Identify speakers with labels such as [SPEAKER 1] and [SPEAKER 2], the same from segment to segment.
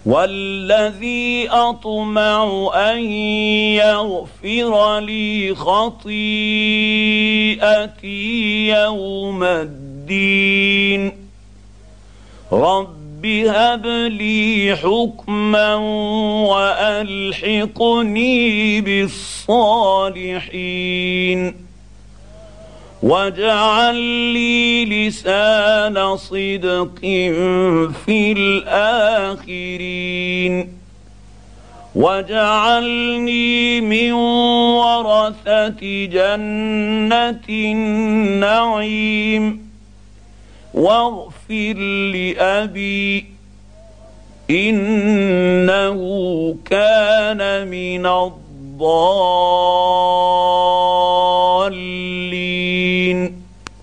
[SPEAKER 1] والذي أطمع أن يغفر لي خطيئتي يوم الدين رب هب لي حكما وألحقني بالصالحين واجعل لي لسان صدق في الآخرين واجعلني من ورثة جنة النعيم واغفر لأبي إنه كان من الضالين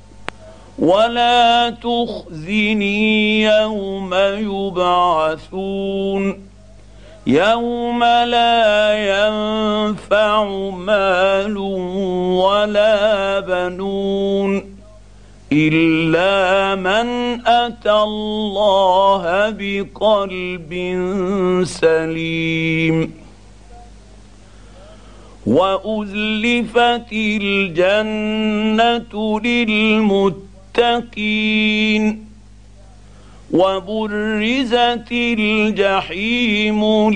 [SPEAKER 1] ولا تخزني يوم يبعثون يوم لا ينفع مال ولا بنون إلا من أتى الله بقلب سليم وأزلفت الجنة للمتقين وبرزت الجحيم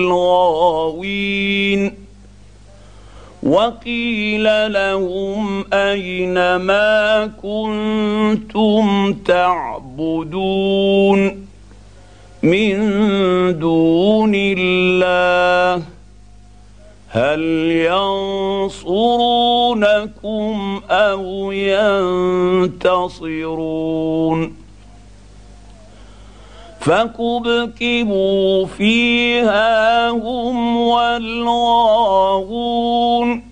[SPEAKER 1] للغاوين وقيل لهم أين ما كنتم تعبدون من دون الله هل ينصرونكم أو ينتصرون فكبكبوا فيها هم والغاوون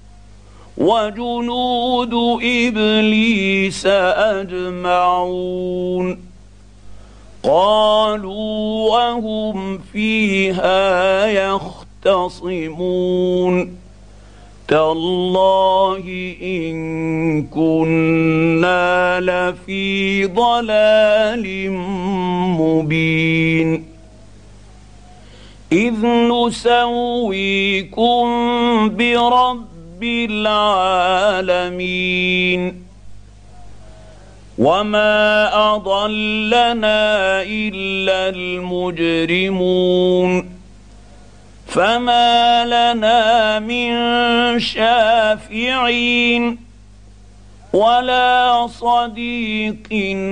[SPEAKER 1] وجنود إبليس أجمعون قالوا وهم فيها يختصمون تالله إن كنا لفي ضلال مبين إذ نسويكم برب العالمين وما أضلنا إلا المجرمون فما لنا من شافعين ولا صديق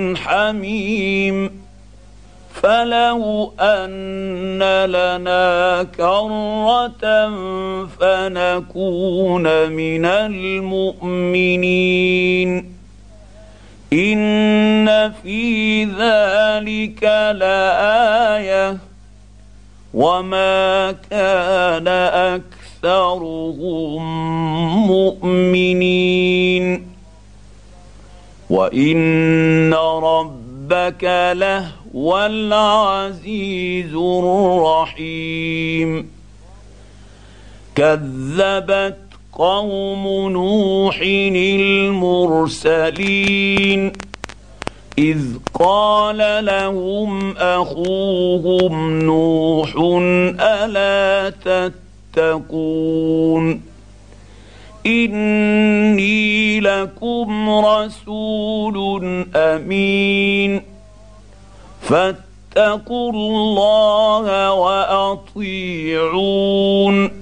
[SPEAKER 1] حميم فلو أن لنا كرة فنكون من المؤمنين إن في ذلك لآية وما كان أكثرهم مؤمنين وإن ربك لهو العزيز الرحيم كذبت قوم نوح المرسلين إذ قال لهم أخوهم نوح ألا تتقون إني لكم رسول أمين فاتقوا الله وأطيعون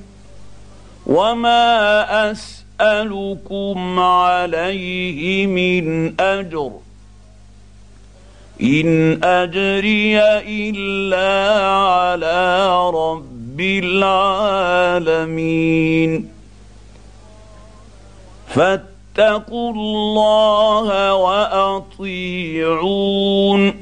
[SPEAKER 1] وما أسألكم عليه من أجر إن أجري إلا على رب العالمين فاتقوا الله وأطيعون